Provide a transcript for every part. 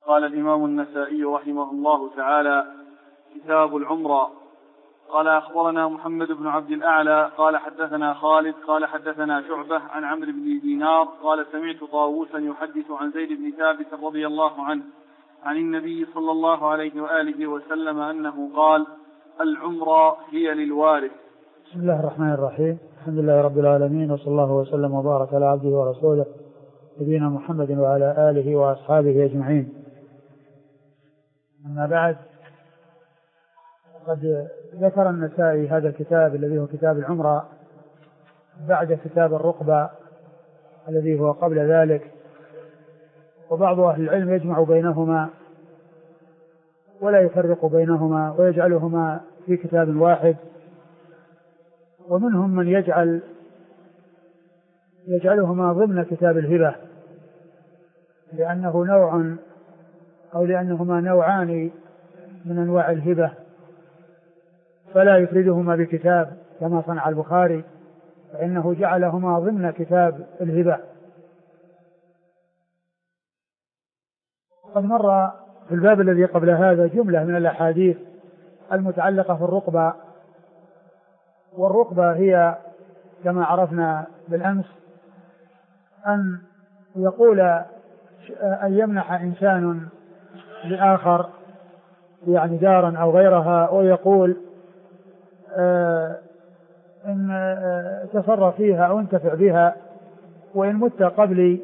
قال الإمام النسائي رحمه الله تعالى: كتاب العمرة. قال: أخبرنا محمد بن عبد الأعلى قال حدثنا خالد قال حدثنا شعبة عن عمرو بن دينار قال: سمعت طاووسا يحدث عن زيد بن ثابت رضي الله عنه عن النبي صلى الله عليه وآله وسلم أنه قال: العمرة هي للوارث. بسم الله الرحمن الرحيم. الحمد لله رب العالمين، وصلى الله وسلم وبارك على عبده ورسوله نبينا محمد وعلى آله وأصحابه أجمعين. أما بعد، قد ذكر النسائي هذا الكتاب الذي هو كتاب العمرة بعد كتاب الرقبة الذي هو قبل ذلك، وبعض أهل العلم يجمع بينهما ولا يفرق بينهما ويجعلهما في كتاب واحد، ومنهم من يجعلهما ضمن كتاب الهبة لأنه نوع أو لأنهما نوعان من أنواع الهبة، فلا يفردهما بكتاب كما صنع البخاري، فإنه جعلهما ضمن كتاب الهبة. قد مر في الباب الذي قبل هذا جملة من الأحاديث المتعلقة في الرقبة، والرقبة هي كما عرفنا بالأمس أن يمنح إنسان لآخر يعني دارا أو غيرها ويقول إن تصرف فيها أو انتفع بها، وإن مت قبلي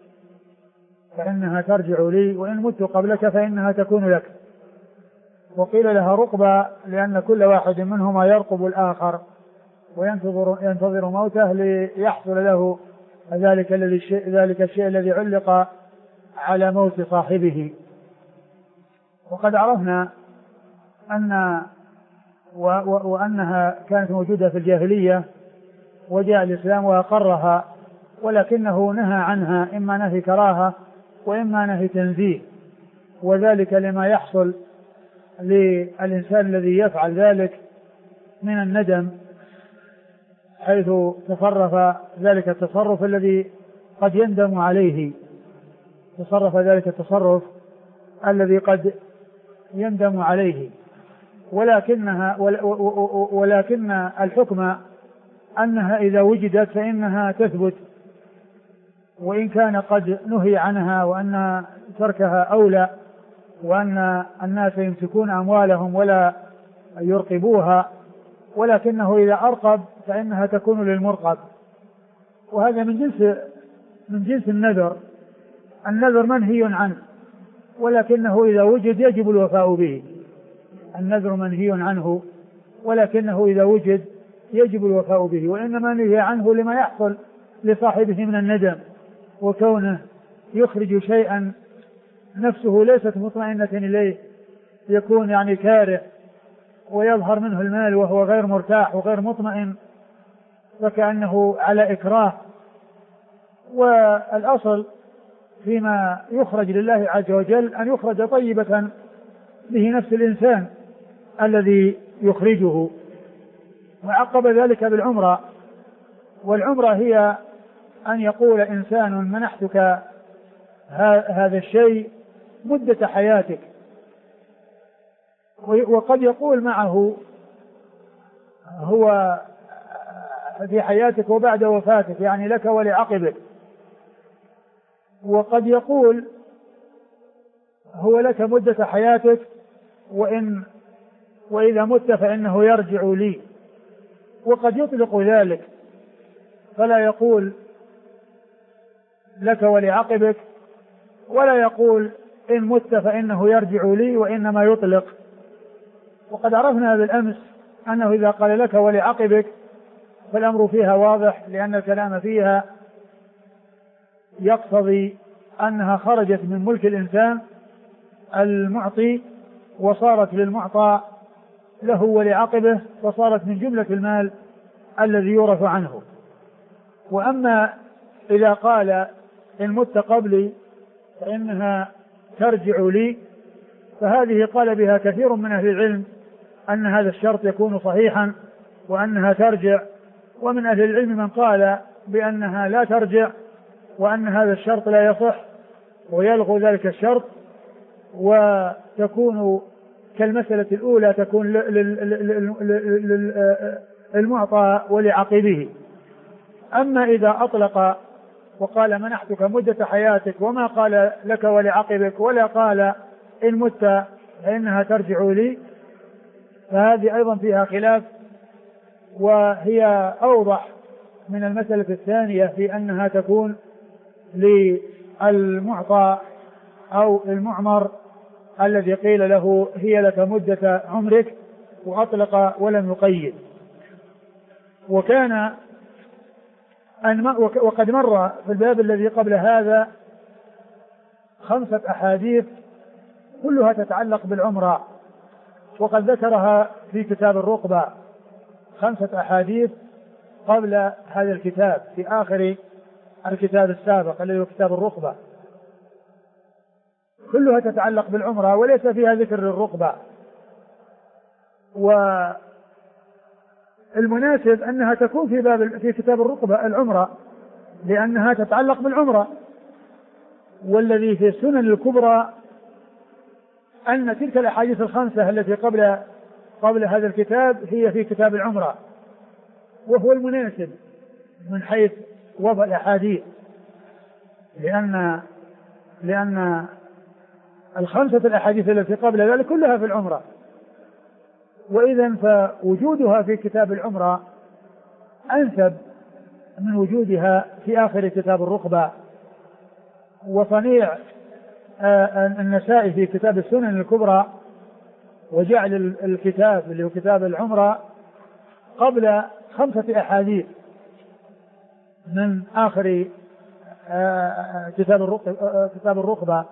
فإنها ترجع لي، وإن مت قبلك فإنها تكون لك. وقيل لها رقبة لأن كل واحد منهما يرقب الآخر وينتظر موته ليحصل له ذلك الشيء الذي علق على موت صاحبه. وقد عرفنا وأنها كانت موجودة في الجاهلية وجاء الإسلام وأقرها، ولكنه نهى عنها إما نهي كراهة وإما نهي تنزيه، وذلك لما يحصل للإنسان الذي يفعل ذلك من الندم، حيث تصرف ذلك التصرف الذي قد يندم عليه، ولكن الحكم أنها إذا وجدت فإنها تثبت، وإن كان قد نهي عنها وأن تركها أولى، وأن الناس يمسكون أموالهم ولا يرقبوها، ولكنه إذا أرقب فإنها تكون للمرقب. وهذا من جنس النذر منهي عنه، ولكنه إذا وجد يجب الوفاء به. النذر منهي عنه ولكنه إذا وجد يجب الوفاء به، وإنما نهي عنه لما يحصل لصاحبه من الندم، وكونه يخرج شيئا نفسه ليست مطمئنة إليه، يكون يعني كاره ويظهر منه المال وهو غير مرتاح وغير مطمئن، وكأنه على إكراه. والأصل فيما يخرج لله عز وجل أن يخرج طيبة به نفس الإنسان الذي يخرجه. وعقب ذلك بالعمرة، والعمرة هي أن يقول إنسان: منحتك هذا الشيء مدة حياتك، وقد يقول معه هو في حياتك وبعد وفاتك، يعني لك ولعقبك. وقد يقول هو لك مدة حياتك، وإذا مت فإنه يرجع لي. وقد يطلق ذلك فلا يقول لك ولعقبك، ولا يقول إن مت فإنه يرجع لي، وإنما يطلق. وقد عرفنا بالأمس أنه إذا قال لك ولعقبك فالأمر فيها واضح، لأن الكلام فيها يقتضي أنها خرجت من ملك الإنسان المعطي وصارت للمعطى له ولعقبه، وصارت من جملة المال الذي يورث عنه. وأما إذا قال إن مت قبلي فإنها ترجع لي، فهذه قال بها كثير من أهل العلم أن هذا الشرط يكون صحيحا وأنها ترجع، ومن أهل العلم من قال بأنها لا ترجع وأن هذا الشرط لا يصح ويلغو ذلك الشرط، وتكون كالمسألة الأولى، تكون للمعطى ولعقبه. أما إذا أطلق وقال منحتك مدة حياتك وما قال لك ولعقبك ولا قال إن مت فإنها ترجع لي، فهذه أيضا فيها خلاف، وهي أوضح من المسألة الثانية في أنها تكون للمعطى أو المعمر الذي قيل له هي لك مدة عمرك وأطلق ولم يقيد. وقد مر في الباب الذي قبل هذا 5 أحاديث كلها تتعلق بالعمرة، وقد ذكرها في كتاب الرقبة 5 أحاديث قبل هذا الكتاب في آخر الكتاب السابق الذي هو كتاب الرقبة، كلها تتعلق بالعمرة وليس فيها ذكر للرقبة. والمناسب أنها تكون في كتاب الرقبة العمرة لأنها تتعلق بالعمرة، والذي في السنن الكبرى أن تلك الأحاديث ال5 التي قبل هذا الكتاب هي في كتاب العمرة، وهو المناسب من حيث وضع الأحاديث، لأن ال5 الأحاديث التي قبل ذلك كلها في العمرة، وإذا فوجودها في كتاب العمرة أنسب من وجودها في آخر كتاب الرقبة. وصنيع النسائي في كتاب السنن الكبرى وجعل الكتاب اللي هو كتاب العمرة قبل 5 أحاديث من آخر كتاب الرقبة،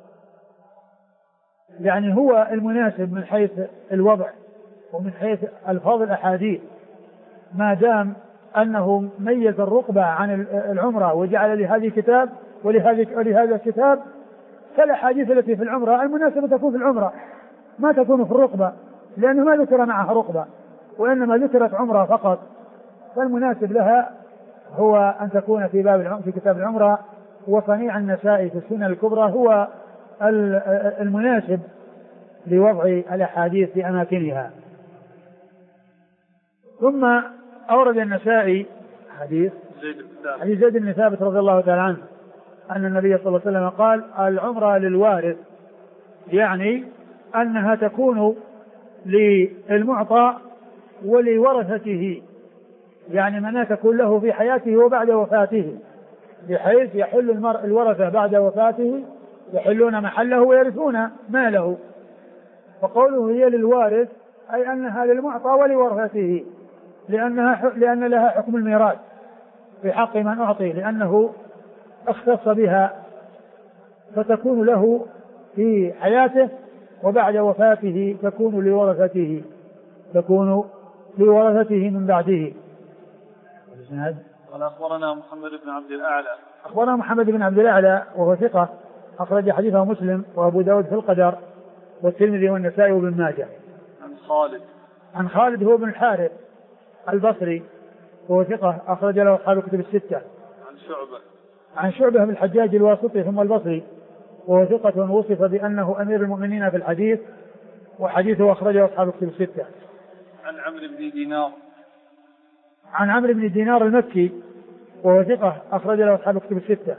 يعني هو المناسب من حيث الوضع ومن حيث ألفاظ الأحاديث، ما دام أنه ميز الرقبة عن العمرة وجعل لهذه كتاب ولهذا الكتاب، فالأحاديث التي في العمرة المناسبة تكون في العمرة ما تكون في الرقبة، لأنه ما ذكر معها رقبة وإنما ذكرت عمرة فقط، فالمناسب لها هو أن تكون في كتاب العمرة. وصنيع النسائي في السنن الكبرى هو المناسب لوضع الأحاديث في أماكنها. ثم أورد النسائي حديث زيد بن ثابت رضي الله تعالى عنه أن النبي صلى الله عليه وسلم قال: العمرة للوارث، يعني أنها تكون للمعطى ولورثته، يعني منها تكون له في حياته وبعد وفاته، بحيث يحل الورثة بعد وفاته يحلون محله ويرثون ماله. فقوله هي للوارث أي أنها للمعطى ولورثته، لأن لها حكم الميراث في حق من أعطي، لأنه اختص بها، فتكون له في حياته وبعد وفاته تكون لورثته من بعده. قال أخبرنا محمد بن عبد الأعلى. أخبرنا محمد بن عبد الأعلى وهو ثقة أخرج حديثه مسلم وأبو داود في القدر والترمذي والنسائي وابن ماجه. عن خالد هو بن الحارث البصري وهو ثقة أخرج له أصحاب الكتب الستة. عن شعبة بن الحجاج الواسطي ثم البصري وهو ثقة وصف بأنه أمير المؤمنين في الحديث، وحديثه أخرجه أصحاب الكتب الستة. عن عمرو بن دينار المكي وهو ثقة أخرج له أصحاب الكتب الستة.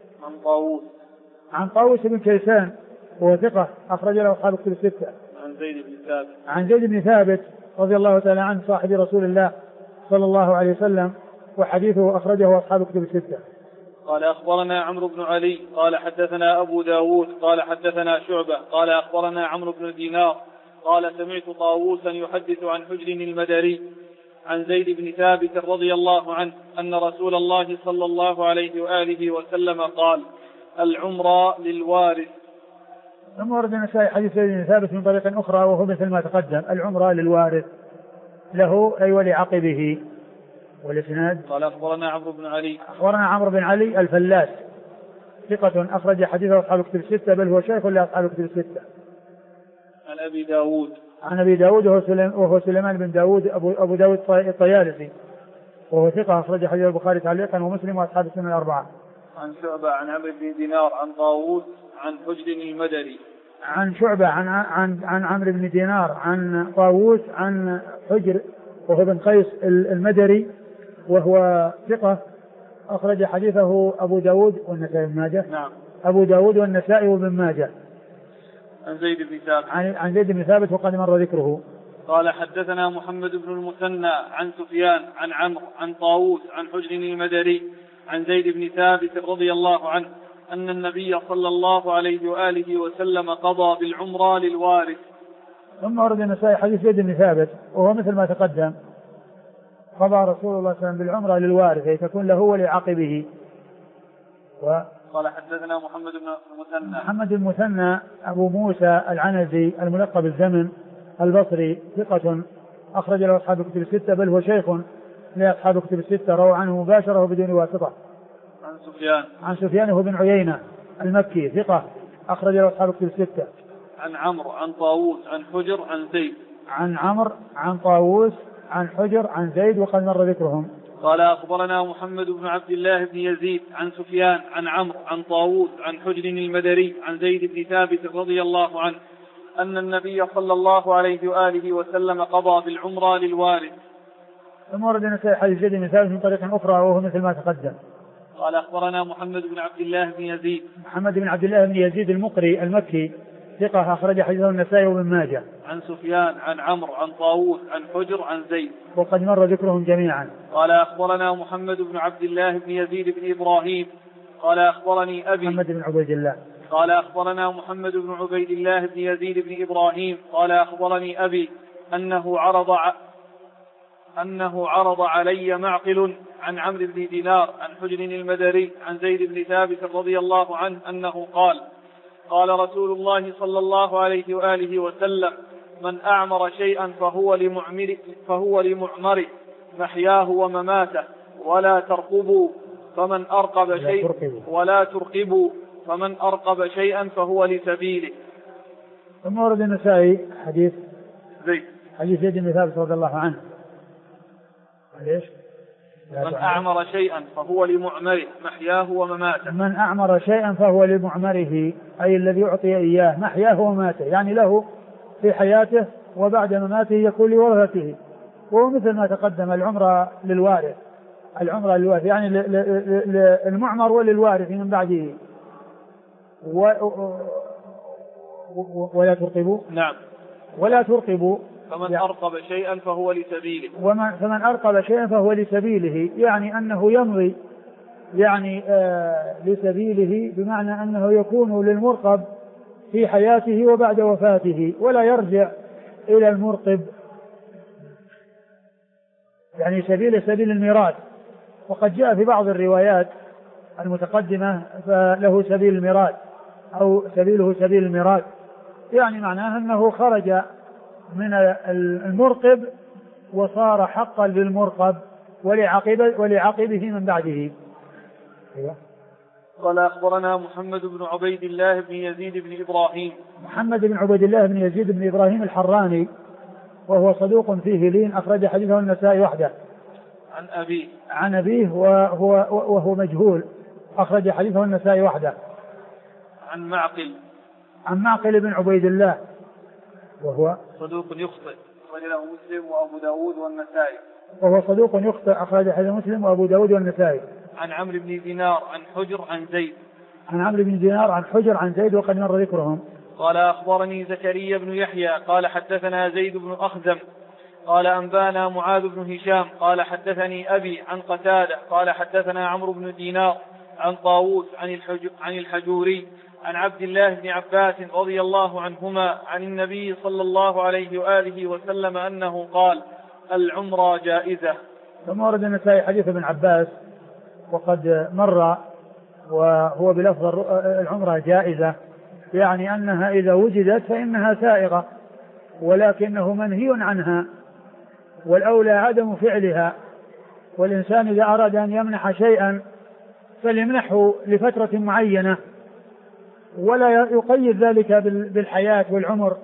عن طاووس بن كيسان وهو ثقة أخرج له أصحاب الكتب الستة. عن زيد بن ثابت رضي الله تعالى عنه صاحب رسول الله صلى الله عليه وسلم، وحديثه أخرجه أصحاب الكتب الستة. قال أخبرنا عمرو بن علي قال حدثنا أبو داود قال حدثنا شعبة قال أخبرنا عمرو بن دينار قال سمعت طاووسا يحدث عن حجر المدري عن زيد بن ثابت رضي الله عنه أن رسول الله صلى الله عليه وآله وسلم قال: العمرة للوارث. ثم ورد النسائي حديث زيد بن ثابت من طريق أخرى وهو مثل ما تقدم: العمرة للوارث له أي ولعقبه. والإسناد قال أخبرنا عمرو بن علي. أخبرنا عمرو بن علي الفلاس ثقة أخرج حديثه أصحاب الكتب الستة، بل هو شيخ لأصحاب الكتب الستة. عن أبي داود. عن أبي داود وهو سليمان بن داود أبو داود الطيالسي وهو ثقة أخرج حديث البخاري تعليقا ومسلم وأصحاب السنة الأربعة. عن شعبة عن عمرو بن دينار عن طاووس عن حجر المدري عن شعبة عن عمرو بن دينار عن طاووس عن حجر وهو بن قيس المدري وهو ثقة أخرج حديثه أبو داود والنسائي وابن ماجه. نعم. أبو داود والنسائي وابن ماجه. عن زيد بن ثابت. عن زيد بن ثابت وقد مر ذكره. قال حدثنا محمد بن المثنى عن سفيان عن عمرو عن طاووس عن حجر المدري عن زيد بن ثابت رضي الله عنه أن النبي صلى الله عليه وآله وسلم قضى بالعمرة للوارث. ثم ورد النسائي حديث زيد بن ثابت وهو مثل ما تقدم، قضى رسول الله صلى الله عليه وسلم بالعمرة للوارث أي تكون له ولعقبه. قال حدثنا محمد بن المثنى. محمد المثنى أبو موسى العنزي الملقب الزمن البصري ثقة أخرج له أصحاب الكتب الستة بل هو شيخ لأصحاب الكتب الستة روى عنه مباشرة وبدون واسطة. عن سفيان هو بن عيينة المكي ثقة أخرج له أصحاب الكتب الستة. عن عمرو عن طاووس عن حجر عن زيد. عن عمرو عن طاووس عن حجر عن زيد وقد مر ذكرهم. قال أخبرنا محمد بن عبد الله بن يزيد عن سفيان عن عمرو عن طاووس عن حجر المدري عن زيد بن ثابت رضي الله عنه أن النبي صلى الله عليه وآله وسلم قضى بالعمرة للوارث. ثم ورد النسائي حديث زيد بن ثابت من طريق أخرى وهو مثل ما تقدم. قال أخبرنا محمد بن عبد الله بن يزيد. محمد بن عبد الله بن يزيد المقري المكي ثقة أخرج حديثه النسائي وابن ماجه. عن سفيان عن عمرو عن طاووس عن حجر عن زيد وقد مر ذكرهم جميعا. قال أخبرنا محمد بن عبد الله بن يزيد بن إبراهيم قال أخبرني أبي. محمد بن عبيد الله. قال أخبرنا محمد بن عبيد الله بن يزيد بن إبراهيم قال أخبرني أبي أنه عرض علي معقل عن عمرو بن دينار عن حجر المدري عن زيد بن ثابت رضي الله عنه أنه قال قال رسول الله صلى الله عليه وآله وسلم من أعمر شيئا فهو لمعمره محياه ومماته ولا ترقبوا فمن أرقب شيئا فهو لسبيله. ثم ورد النسائي حديث زيد بن ثابت رضي الله عنه. ليش؟ من أعمر شيئا فهو لمعمره محياه ومماته. من أعمر شيئا فهو لمعمره أي الذي يعطي إياه محياه ومماته يعني له في حياته وبعد مماته يكون لورثته. وهو مثل ما تقدم العمرة للوارث يعني للمعمر وللوارث من بعده. ولا ترقبوا. نعم. ولا ترقبوا فمن أرقب شيئا فهو لسبيله. فمن أرقب شيئا فهو لسبيله يعني أنه يمضي يعني لسبيله بمعنى أنه يكون للمرقب في حياته وبعد وفاته ولا يرجع إلى المرقب يعني سبيل الميراث. وقد جاء في بعض الروايات المتقدمة فله سبيل الميراث أو سبيله سبيل الميراث يعني معناه أنه خرج من المرقب وصار حقا للمرقب ولعقبه من بعده. قال أخبرنا محمد بن عبيد الله بن يزيد بن إبراهيم. محمد بن عبيد الله بن يزيد بن إبراهيم الحراني وهو صدوق فيه لين أخرج حديثه النسائي وحده. عن أبيه وهو مجهول أخرج حديثه النسائي وحده. عن معقل بن عبيد الله وهو صدوق يخطئ أخرج له مسلم وأبو داود والنسائي. وهو صدوق يخطئ أخرج حديث مسلم وأبو داود والنسائي. عن عمرو بن دينار عن حجر عن زيد. عن عمرو بن دينار عن حجر عن زيد وقد مر ذكرهم. قال أخبرني زكريا بن يحيى قال حدثنا زيد بن أخزم قال أنبانا معاذ بن هشام قال حدثني أبي عن قتادة قال حدثنا عمرو بن دينار عن طاووس عن الحجوري عن عبد الله بن عباس رضي الله عنهما عن النبي صلى الله عليه وآله وسلم أنه قال العمرة جائزة. ثم ورد النسائي حديث ابن عباس وقد مر وهو بلفظ العمرة جائزة يعني أنها إذا وجدت فإنها سائغة ولكنه منهي عنها والأولى عدم فعلها. والإنسان إذا أراد أن يمنح شيئا فليمنحه لفترة معينة ولا يقيد ذلك بالحياة والعمر،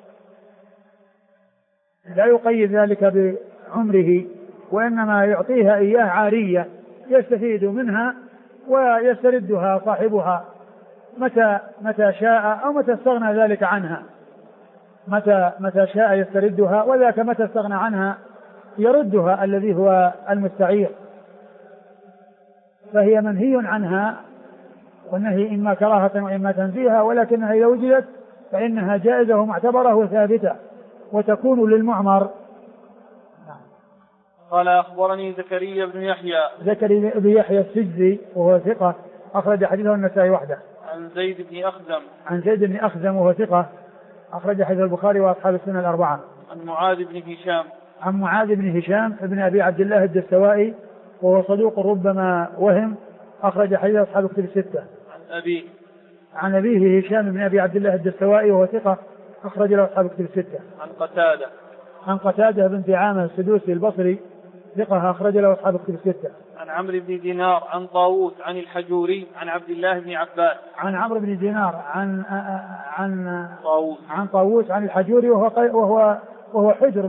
لا يقيد ذلك بعمره وإنما يعطيها إياه عارية يستفيد منها ويستردها صاحبها متى شاء أو متى استغنى ذلك عنها، متى شاء يستردها، وذاك متى استغنى عنها يردها الذي هو المستعير. فهي منهي عنها، والنهي إما كراهة وإما تنزيها، ولكنها إذا وجدت فإنها جائزة ومعتبرة وثابتة وتكون للمعمر. قال أخبرني زكريا بن يحيى السجزي وهو ثقة أخرج حديثه النسائي وحده. عن زيد بن أخزم وهو ثقة أخرج حديث البخاري وأصحاب السنة الأربعة. عن معاذ بن هشام ابن أبي عبد الله الدستوائي وهو صدوق ربما وهم، أخرج حديث أصحاب الكتب الستة. عن أبيه هشام بن أبي عبد الله الدستوائي وهو ثقة أخرج له أصحاب الكتب الستة. عن قتادة بن دعامة السدوسي البصري ثقة أخرج له أصحاب الكتب الستة. عن عمرو بن دينار عن طاووس عن الحجوري عن عبد الله بن عباس. عن عمرو بن دينار عن طاووس عن الحجوري وهو حجر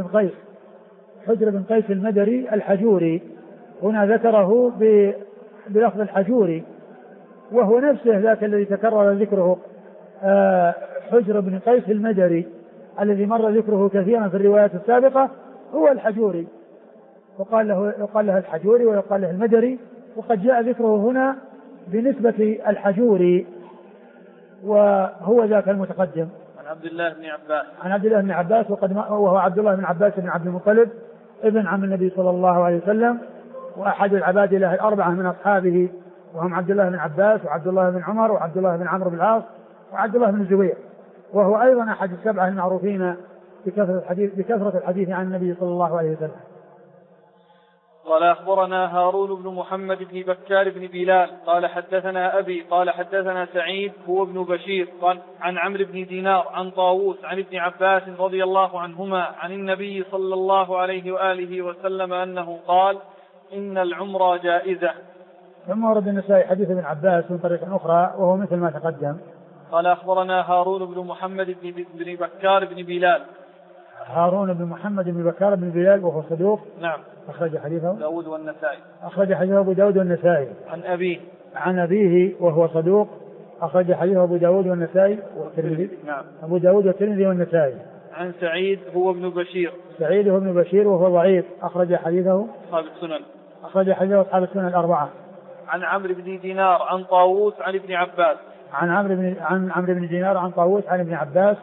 بن قيس المدري الحجوري، هنا ذكره بلفظ الحجوري، وهو نفسه ذاك الذي تكرر ذكره حجر بن قيس المدري الذي مر ذكره كثيرا في الروايات السابقة، هو الحجوري، يقال له الحجوري ويقال له المدري، وقد جاء ذكره هنا بنسبة الحجوري وهو ذاك المتقدم. عن عبد الله بن عباس وهو عبد الله بن عباس بن عبد المطلب ابن عم النبي صلى الله عليه وسلم، وأحد العباد له الأربعة من أصحابه، وهم عبد الله بن عباس وعبد الله بن عمر وعبد الله بن عمرو بن العاص وعبد الله بن الزبير، وهو أيضا أحد السبعة المعروفين بكثرة الحديث عن النبي صلى الله عليه وسلم. قال أخبرنا هارون بن محمد بن بكار بن بلال قال حدثنا أبي قال حدثنا سعيد هو ابن بشير عن عمرو بن دينار عن طاووس عن ابن عباس رضي الله عنهما عن النبي صلى الله عليه وآله وسلم أنه قال إن العمر جائزة. ثم ورد النسائي حديث ابن عباس من طريق أخرى وهو مثل ما تقدم. قال أخبرنا هارون بن محمد بن بكار بن بلال. هارون بن محمد بن بكار بن بلال وهو صدوق. نعم. أخرج حديثه داود والنسائي. أخرج حديثه أبو داود والنسائي. عن أبيه وهو صدوق أخرج حديثه أبو داود والنسائي والترمذي. نعم. أبو داود والترمذي والنسائي. عن سعيد هو ابن بشير وهو ضعيف أخرج حديثه أصحاب السنن الأربعة. عن عمرو بن دينار عن طاووس عن ابن عباس. عن عمرو بن دينار عن طاووس عن ابن عباس،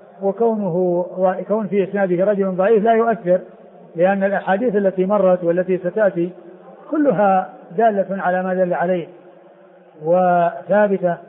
وكون في إسناده رجل ضعيف لا يؤثر، لأن الأحاديث التي مرت والتي ستأتي كلها دالة على ما دل عليه وثابتة،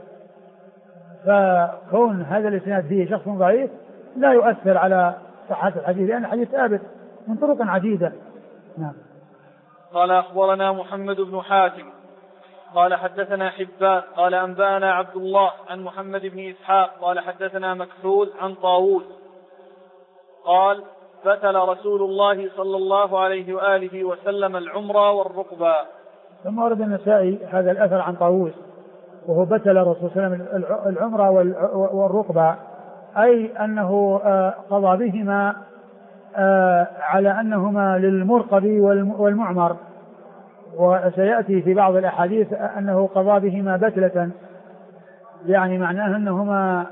فكون هذا الإسناد فيه شخص ضعيف لا يؤثر على صحة الحديث، لأن الحديث ثابت من طرق عديدة. نعم. قال أخبرنا محمد بن حاتم قال حدثنا حبان قال أنبانا عبد الله عن محمد بن إسحاق قال حدثنا مكحول عن طاووس قال فتل رسول الله صلى الله عليه وآله وسلم العمرة والرقبة. ثم ورد النسائي هذا الأثر عن طاووس وهو بتل الرسول صلى الله عليه وسلم العمرة والرقبة، أي أنه قضى بهما على أنهما للمرقب والمعمر، وسيأتي في بعض الأحاديث أنه قضى بهما بتلة، يعني معناه أنهما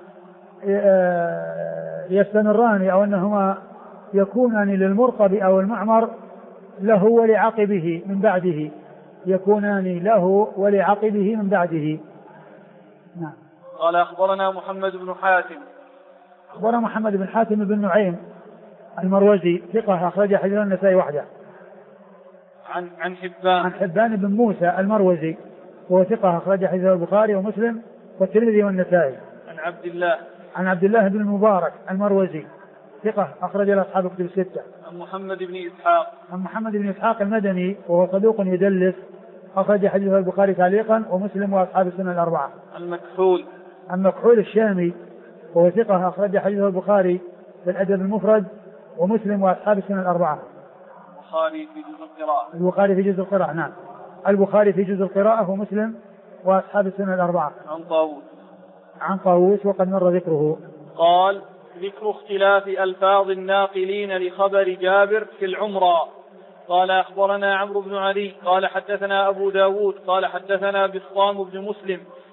يستمران أو أنهما يكونان للمرقب أو المعمر له ولعقبه من بعده، يكونان له ولعقبه من بعده. نعم. قال أخبرنا محمد بن حاتم. أخبرنا محمد بن حاتم بن نعيم المروزي ثقة أخرج حديث النسائي وحده. عن حبان بن موسى المروزي وهو ثقة أخرج حديث البخاري ومسلم والترمذي والنسائي. عن عبد الله بن المبارك المروزي ثقة أخرج له أصحاب الكتب الستة. عن محمد بن إسحاق المدني وهو صدوق يدلس أخرج حديث البخاري تعليقا ومسلم وأصحاب السنن الأربعة. عن مكحول الشامي وهو ثقة أخرج حديث البخاري في الأدب المفرد ومسلم وأصحاب السنن الأربعة. البخاري في جزء القراءة. نعم. البخاري في جزء القراءة ومسلم وأصحاب السنن الأربعة. عن طاووس وقد مر ذكره. قال ذكر اختلاف ألفاظ الناقلين لخبر جابر في العمرة. قال أخبرنا عمرو بن علي قال حدثنا أبو داود قال حدثنا بسطام بن مسلم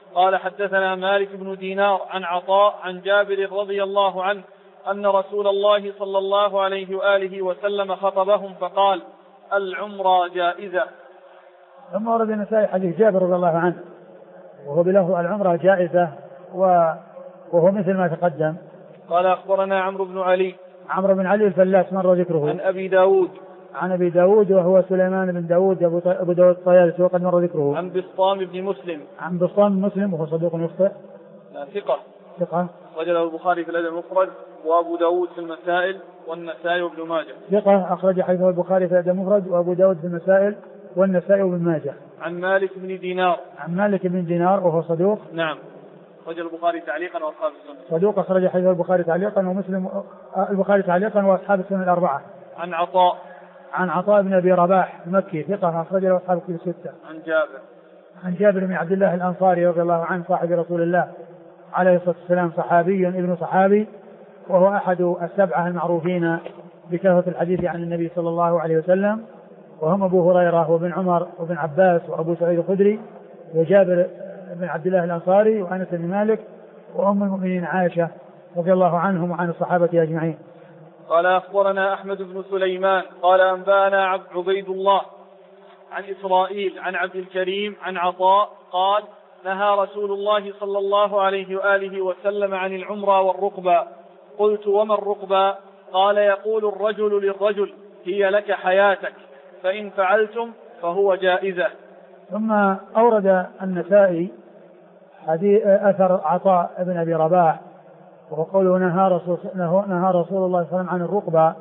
قال حدثنا مالك بن دينار عن عطاء عن جابر رضي الله عنه أن رسول الله صلى الله عليه وآله وسلم خطبهم فقال: العمرة جائزة. ثم ورد النسائي حديث جابر رضي الله عنه وهو بلفظ العمرة جائزة وهو مثل ما تقدم. قال أخبرنا عمرو بن علي الفلاس مر ذكره. عن أبي داود وهو سليمان بن داود أبو داود الطيالسي وقد مر ذكره. عن بسطام بن مسلم وهو صدوق يخطئ ثقة أخرج له البخاري في الأدب المفرد وأبو داود في المسائل والنسائي وابن ماجه. ثقة أخرج حديثه البخاري في الأدب المفرد وأبو داود في المسائل والنسائي وابن ماجه. عن مالك بن دينار وهو صدوق. نعم أخرج البخاري تعليقا وأصحاب السنة. صدوق أخرج حديثه البخاري تعليقا ومسلم البخاري تعليقا وأصحاب السنة الأربعة. عن عطاء بن أبي رباح المكي ثقة أخرج له أصحاب الكتب الستة. عن جابر بن عبد الله الأنصاري رضي الله عنه صاحب رسول الله عليه الصلاة والسلام صحابي ابن صحابي وهو أحد السبعة المعروفين بكثرة الحديث عن النبي صلى الله عليه وسلم وهم أبو هريرة وابن عمر وابن عباس وأبو سعيد الخدري وجابر بن عبد الله الأنصاري وأنس بن مالك وأم المؤمنين عائشة رضي الله عنهم وعن الصحابة أجمعين. قال أخبرنا أحمد بن سليمان قال أنبانا عبيد الله عن إسرائيل عن عبد الكريم عن عطاء قال: نهى رسول الله صلى الله عليه وآله وسلم عن العمرة والرقبة. قلت: وما الرقبة؟ قال: يقول الرجل للرجل: هي لك حياتك، فإن فعلتم فهو جائزة. ثم أورد النسائي أثر عطاء بن أبي رباح وهو قوله نهى رسول الله صلى الله عليه وسلم عن الرقبة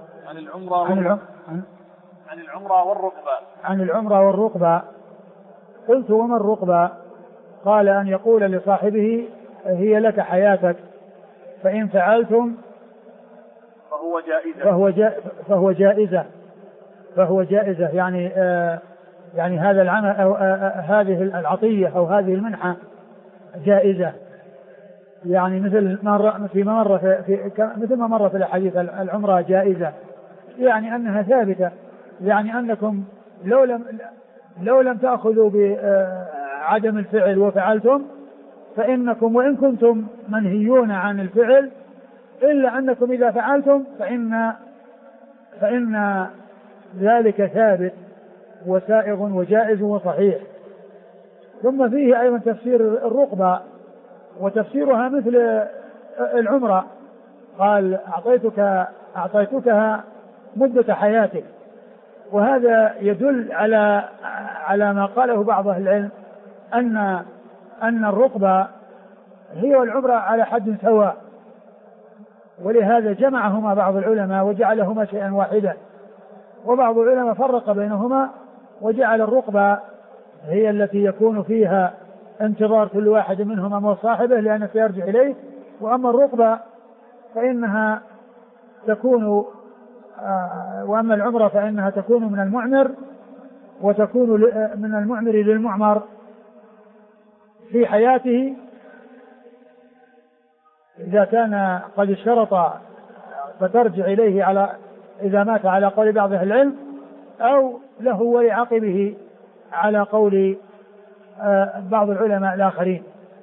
عن العمرة والرقبة. قلت: وما الرقبة؟ قال: أن يقول لصاحبه: هي لك حياتك، فإن فعلتم فهو جائزة يعني هذا العمل أو هذه العطية أو هذه المنحة جائزة، يعني مثل ما مر في الحديث العمرة جائزة، يعني أنها ثابتة، يعني أنكم لو لم تأخذوا بعدم الفعل وفعلتم فإنكم وإن كنتم منهيون عن الفعل إلا أنكم إذا فعلتم فإن ذلك ثابت وسائغ وجائز وصحيح. ثم فيه أيضا تفسير الرقبة وتفسيرها مثل العمرة، قال: أعطيتكها مدة حياتك، وهذا يدل على ما قاله بعض أهل العلم أن الرقبة هي والعمرة على حد سواء، ولهذا جمعهما بعض العلماء وجعلهما شيئا واحدا، وبعض العلماء فرق بينهما وجعل الرقبة هي التي يكون فيها انتظار كل واحد منهما موت صاحبه لأنه سيرجع إليه، وأما الرقبة فإنها تكون وأما العمرة فإنها تكون من المعمر، وتكون من المعمر للمعمر في حياته إذا كان قد اشترط، فترجع إليه إذا مات على قول بعض أهل العلم، أو له ولعقبه على قول بعض العلماء الآخرين.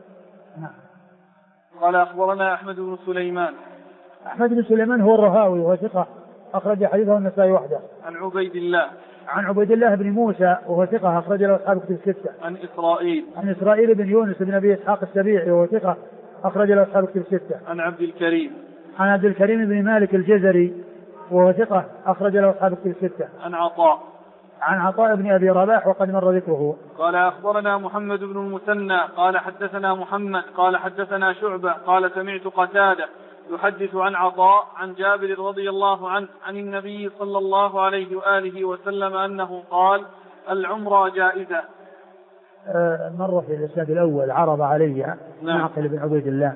قال أخبرنا أحمد بن سليمان هو الرهاوي وهو ثقة أخرج حديثه النسائي وحده. عن عبيد الله بن موسى وهو ثقة أخرج له أصحاب الكتب الستة. عن إسرائيل بن يونس بن أبي إسحاق السبيعي وهو ثقة أخرج له أصحاب الكتب الستة. عن عبد الكريم بن مالك الجزري وهو ثقة أخرج له أصحاب الكتب الستة. عن عطاء بن أبي رباح وقد مر ذكره. قال أخبرنا محمد بن المثنى قال حدثنا محمد قال حدثنا شعبة قال سمعت قتادة يحدث عن عطاء عن جابر رضي الله عنه عن النبي صلى الله عليه وآله وسلم أنه قال: العمرة جائزة. مر في الإسناد الأول عرض علي معقل بن عبيد الله.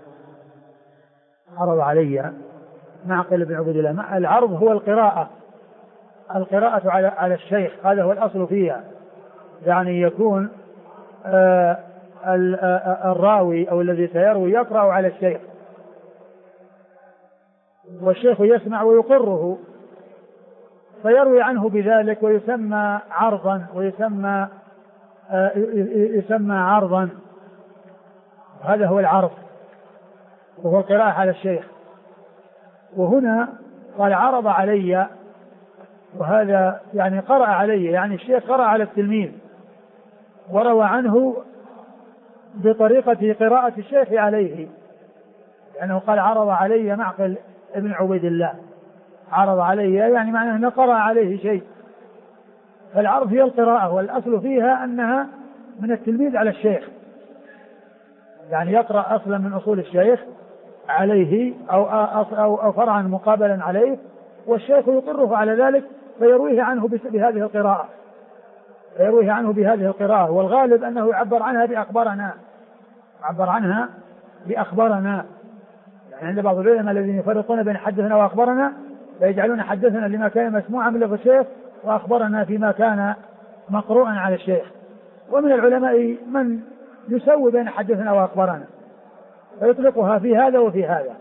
العرض هو القراءة على الشيخ، هذا هو الأصل فيها، يعني يكون الراوي أو الذي سيروي يقرأ على الشيخ، والشيخ يسمع ويقره فيروي عنه بذلك، ويسمى عرضا، هذا هو العرض وهو القراءة على الشيخ. وهنا قال عرض علي، وهذا يعني قرأ علي، يعني الشيخ قرأ على التلميذ وروى عنه بطريقة قراءة الشيخ عليه، لأنه قال عرض علي معقل ابن عبيد الله، عرض علي يعني معناه أنه قرأ عليه شيء. فالعرض هي القراءة، والأصل فيها أنها من التلميذ على الشيخ، يعني يقرأ أصلا من أصول الشيخ عليه أو فرعا مقابلا عليه، والشيخ يقره على ذلك فيرويه عنه بهذه القراءة، فيرويه عنه بهذه القراءة. والغالب أنه يعبر عنها بأخبارنا، يعبر عنها بأخبارنا. يعني عند بعض العلماء الذين يفرقون بين حدثنا وأخبرنا فيجعلون حدثنا لما كان مسموعا من لفظ الشيخ، وأخبرنا فيما كان مقروءا على الشيخ. ومن العلماء من يسوي بين حدثنا وأخبرنا فيطلقها في هذا وفي هذا.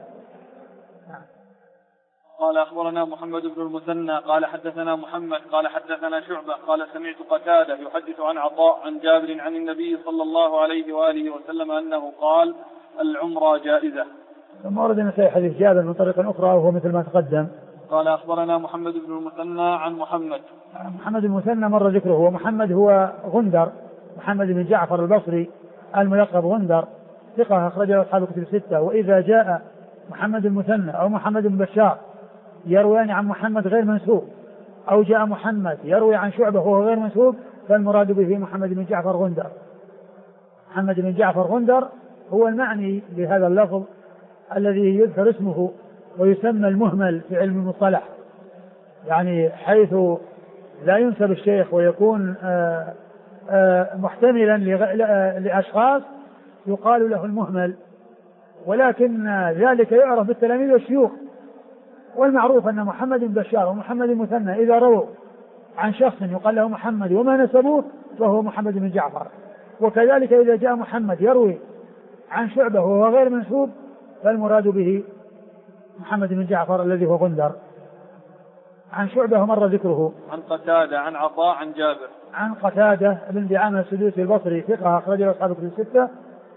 قال أخبرنا محمد بن المثنى قال حدثنا محمد قال حدثنا شعبة قال سمعت قتادة يحدث عن عطاء عن جابر عن النبي صلى الله عليه وآله وسلم أنه قال العمرة جائزة. ثم ورد النسائي حديث جابر من طريق أخرى وهو مثل ما تقدم. قال أخبرنا محمد بن المثنى عن محمد بن المثنى مر ذكره، ومحمد هو غندر، محمد بن جعفر البصري الملقب غندر، ثقة أخرجه أصحاب الكتب الستة. وإذا جاء محمد المثنى أو محمد بن بشار يرويان عن محمد غير منسوب، أو جاء محمد يروي عن شعبة وهو غير منسوب، فالمراد به محمد بن جعفر غندر. محمد بن جعفر غندر هو المعني بهذا اللفظ الذي يذكر اسمه ويسمى المهمل في علم المصطلح، يعني حيث لا ينسب الشيخ ويكون محتملا لأشخاص يقال له المهمل، ولكن ذلك يعرف بالتلاميذ والشيوخ. والمعروف أن محمد بن بشار ومحمد المثنى إذا رووا عن شخص يقال له محمد وما نسبوه فهو محمد بن جعفر. وكذلك إذا جاء محمد يروي عن شعبة وهو غير منسوب فالمراد به محمد بن جعفر الذي هو غندر. عن شعبة مر ذكره. عن قتادة عن عطاء عن جابر. عن قتادة بن دعامة السدوسي البصري ثقة أخرجه أصحاب الكتب الستة.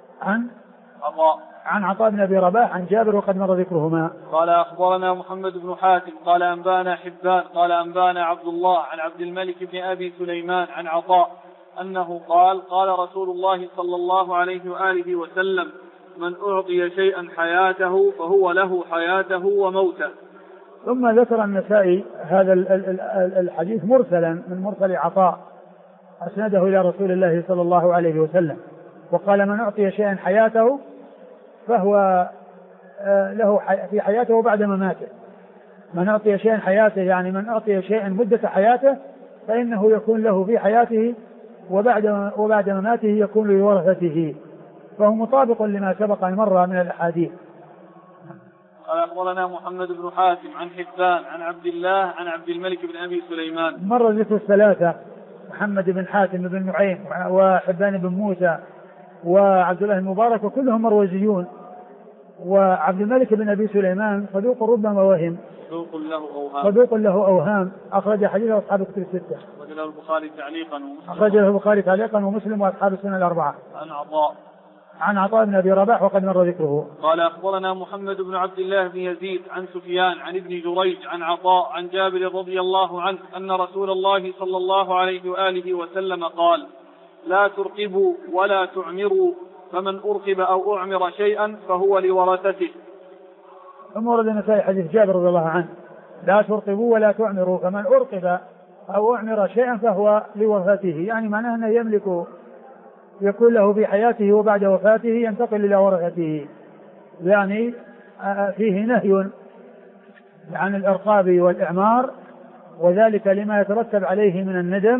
عن عطاء بن أبي رباح عن جابر وقد مر ذكرهما. قال أخبرنا محمد بن حاتم قال أنبانا حبان قال أنبانا عبد الله عن عبد الملك بن أبي سليمان عن عطاء أنه قال قال رسول الله صلى الله عليه وآله وسلم من أعطي شيئا حياته فهو له حياته وموته. ثم ذكر النسائي هذا الحديث مرسلا من مرسل عطاء أسنده إلى رسول الله صلى الله عليه وسلم، وقال من أعطي شيئا حياته فهو له في حياته بعد مماته. من أعطي شيئا حياته يعني من أعطي شيئا مدة حياته فإنه يكون له في حياته وبعد مماته يكون لورثته، فهو مطابق لما سبق أن مر من الأحاديث. قال أخبرنا محمد بن حاتم عن حبان عن عبد الله عن عبد الملك بن أبي سليمان. مر ذكر الثلاثة محمد بن حاتم بن نعيم وحبان بن موسى وعبد الله المبارك وكلهم مروزيون. وعبد الملك بن أبي سليمان صدوق ربما وهم، صدوق له أوهام أخرج حديثه أصحاب الكتب الستة. أخرج له البخاري تعليقا ومسلم وأصحاب السنة الأربعة. عن عطاء بن أبي رباح وقد مر ذكره. قال أخبرنا محمد بن عبد الله بن يزيد عن سفيان عن ابن جريج عن عطاء عن جابر رضي الله عنه أن رسول الله صلى الله عليه وآله وسلم قال لا ترقبوا ولا تعمروا فمن أرقب أو أعمر شيئا فهو لورثته. ثم ورد النسائي حديث جابر رضي الله عنه لا ترقبوا ولا تعمروا فمن أرقب أو أعمر شيئا فهو لورثته، يعني معناه أنه يملك يكون له في حياته وبعد وفاته ينتقل إلى ورثته، يعني فيه نهي عن الإرقاب والإعمار، وذلك لما يترتب عليه من الندم،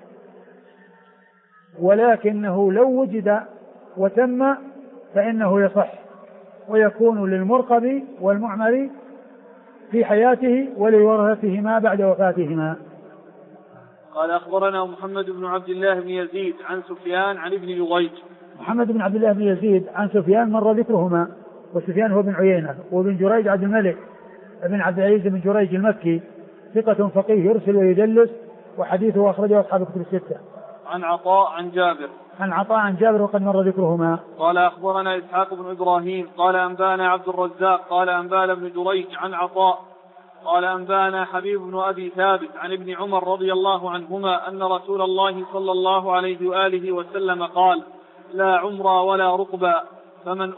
ولكنه لو وجد وتم فإنه يصح ويكون للمرقب والمعمر في حياته ولورثتهما بعد وفاتهما. قال أخبرنا محمد بن عبد الله بن يزيد عن سفيان عن ابن جريج. محمد بن عبد الله بن يزيد عن سفيان مر ذكرهما، وسفيان هو بن عيينة، وابن جريج عبد الملك بن عبد العزيز بن جريج المكي ثقة فقيه يرسل ويدلس، وحديثه أخرجه أصحاب الكتب الستة. عن عطاء عن جابر. عن عطاء عن جابر وقد مر ذكرهما. قال أخبرنا إسحاق بن إبراهيم قال أنبانا عبد الرزاق قال أنبانا بن جريج عن عطاء قال أنبانا حبيب بن أبي ثابت عن ابن عمر رضي الله عنهما أن رسول الله صلى الله عليه وآله وسلم قال: لا عمرا ولا رقبا، فمن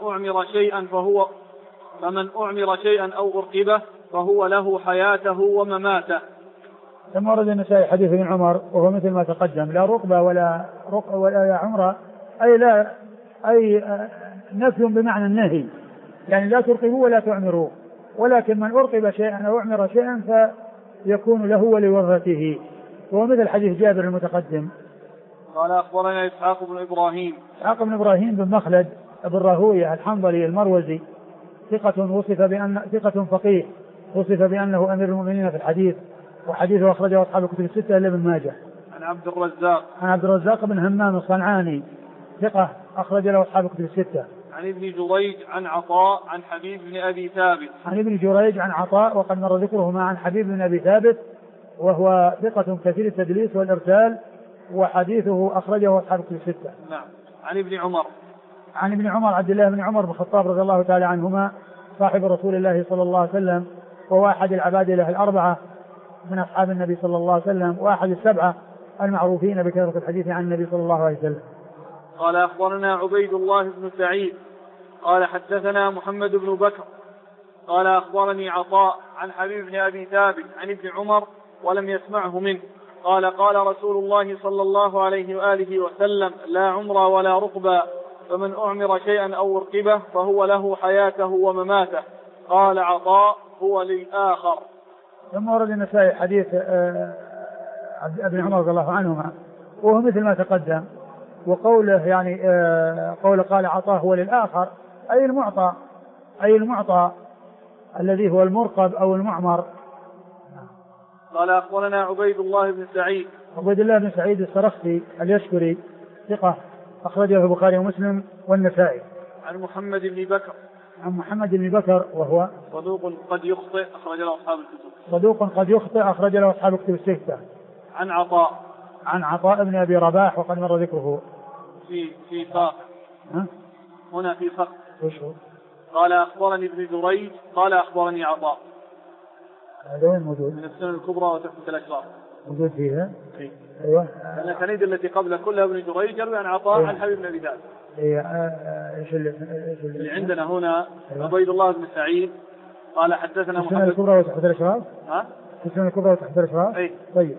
أعمر شيئا أو أرقبه فهو له حياته ومماته. ثم ورد النسائي حديث ابن عمر وهو مثل ما تقدم: لا رقبة ولا عمرة، أي نفي بمعنى النهي، يعني لا ترقبوا ولا تعمروا، ولكن من أرقب شيئا أو أعمر شيئا فيكون له ولورثته، وهو مثل حديث جابر المتقدم. قال أخبرنا إسحاق بن إبراهيم. إسحاق بن إبراهيم بن مخلد بن راهويه الحنظلي المروزي، ثقة فقيه، وصف بأنه أمير المؤمنين في الحديث، وحديثه أخرجه أصحاب الكتب الستة إلا ابن ماجه. عن عبد الرزاق بن همام الصنعاني، ثقة أخرج له أصحاب الكتب الستة. عن ابن جريج عن عطاء عن حبيب بن أبي ثابت. عن ابن جريج عن عطاء وقد مر ذكرهما عن حبيب بن أبي ثابت، وهو ثقة كثير التدليس والإرسال، وحديثه أخرجه أصحاب الكتب الستة. نعم. عن ابن عمر عبد الله بن عمر بن الخطاب رضي الله تعالى عنهما، صاحب رسول الله صلى الله عليه وسلم، وهو أحد العبادلة الأربعة من أصحاب النبي صلى الله عليه وسلم، وأحد السبعة المعروفين بكثرة الحديث عن النبي صلى الله عليه وسلم. قال أخبرنا عبيد الله بن سعيد قال حدثنا محمد بن بكر قال أخبرني عطاء عن حبيب بن أبي ثابت عن ابن عمر ولم يسمعه منه قال: قال رسول الله صلى الله عليه وآله وسلم: لا عمر ولا رقبا، فمن أعمر شيئا أو أرقبه فهو له حياته ومماته. قال عطاء: هو للآخر. ثم ورد النسائي حديث ابن عمر رضي الله عنهما وهو مثل ما تقدم، وقوله يعني قال عطاء هو للآخر، أي المعطى الذي هو المرقب أو المعمر. قال أخبرنا عبيد الله بن سعيد السرخسي اليشكري، ثقة أخرجه البخاري ومسلم والنسائي. عن محمد بن بكر وهو صدوق قد يخطئ أخرج له أصحاب الكتب الستة. عن عطاء بن أبي رباح وقد مر ذكره. في فاق هنا في فاق. قال أخبرني ابن جريج قال أخبرني عطاء. هذا وين موجود؟ من السنن الكبرى وتحفة الأشراف. موجود فيها؟ أيوة. لأن الأسانيد التي قبل كلها ابن جريج يروي عن عطاء عن حبيب بن أبي ثابت. إيش اللي عندنا هنا؟ عبيد الله بن سعيد قال حدثنا محمد. السنن الكبرى وتحفة الأشراف. السنن الكبرى وتحفة الأشراف. طيب.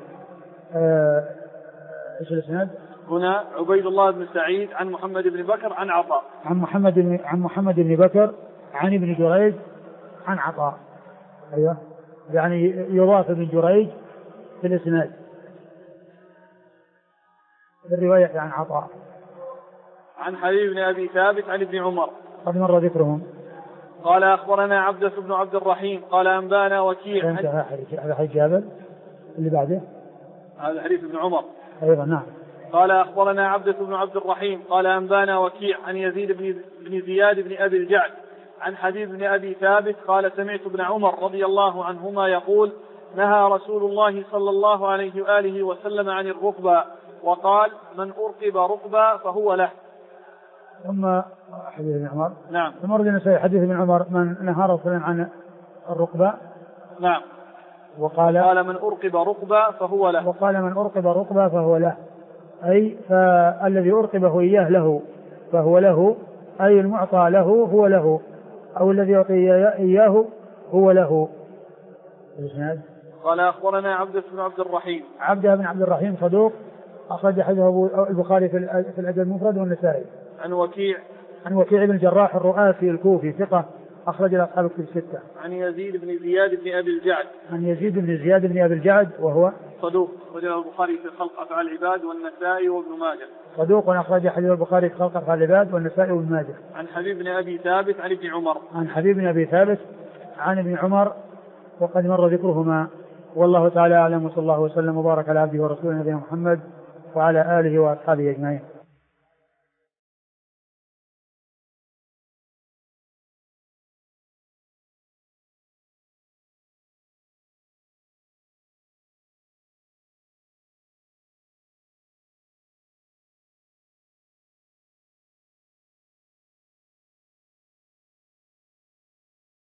إيش الإسناد؟ هنا عبيد الله بن سعيد عن محمد بن بكر عن عطاء. عن محمد بن بكر عن ابن جريج عن عطاء. أيوة. يعني يضاف ابن جريج في الإسناد في الرواية عن عطاء. عن حبيب بن أبي ثابت عن ابن عمر قد مر ذكرهم. قال أخبرنا عبدة بن عبد الرحيم قال أنبانا وكيع. هذا حديث جابر اللي بعده. هذا حديث ابن عمر أيضا. نعم. قال أخبرنا عبدة بن عبد الرحيم قال أنبانا وكيع عن يزيد بن زياد بن أبي الجعد عن حبيب بن أبي ثابت قال: سمعت ابن عمر رضي الله عنهما يقول: نهى رسول الله صلى الله عليه وآله وسلم عن الرقبة، وقال: من أرقب رقبة فهو له. ثم حديث ابن عمر. نعم. ثم ورد النسائي حديث ابن عمر: من نهى رسول الله عن الرقبة. نعم. وقال: من أرقب رقبة فهو له. وقال: من أرقب رقبة فهو له، أي فالذي أرقبه إياه له فهو له، أي المعطى له هو له، أو الذي يعطي إياه هو له. قال أخبرنا عبدة بن عبد الرحيم صدوق أخرج حديثه البخاري في الأدب المفرد والنسائي. عن وكيع بن الجراح الرؤاسي الكوفي، ثقة أخرج له أصحاب الكتب الستة. عن يزيد بن زياد بن أبي الجعد وهو صدوق أخرج له البخاري في خلق أفعال العباد والنسائي وابن ماجه. صدوق أخرج حديث البخاري في خلق أفعال العباد والنسائي وابن ماجه. عن حبيب بن أبي ثابت عن ابن عمر وقد مر ذكرهما. والله تعالى أعلم، وصلى الله وسلم وبارك على عبده ورسوله نبينا محمد وعلى آله وأصحابه أجمعين.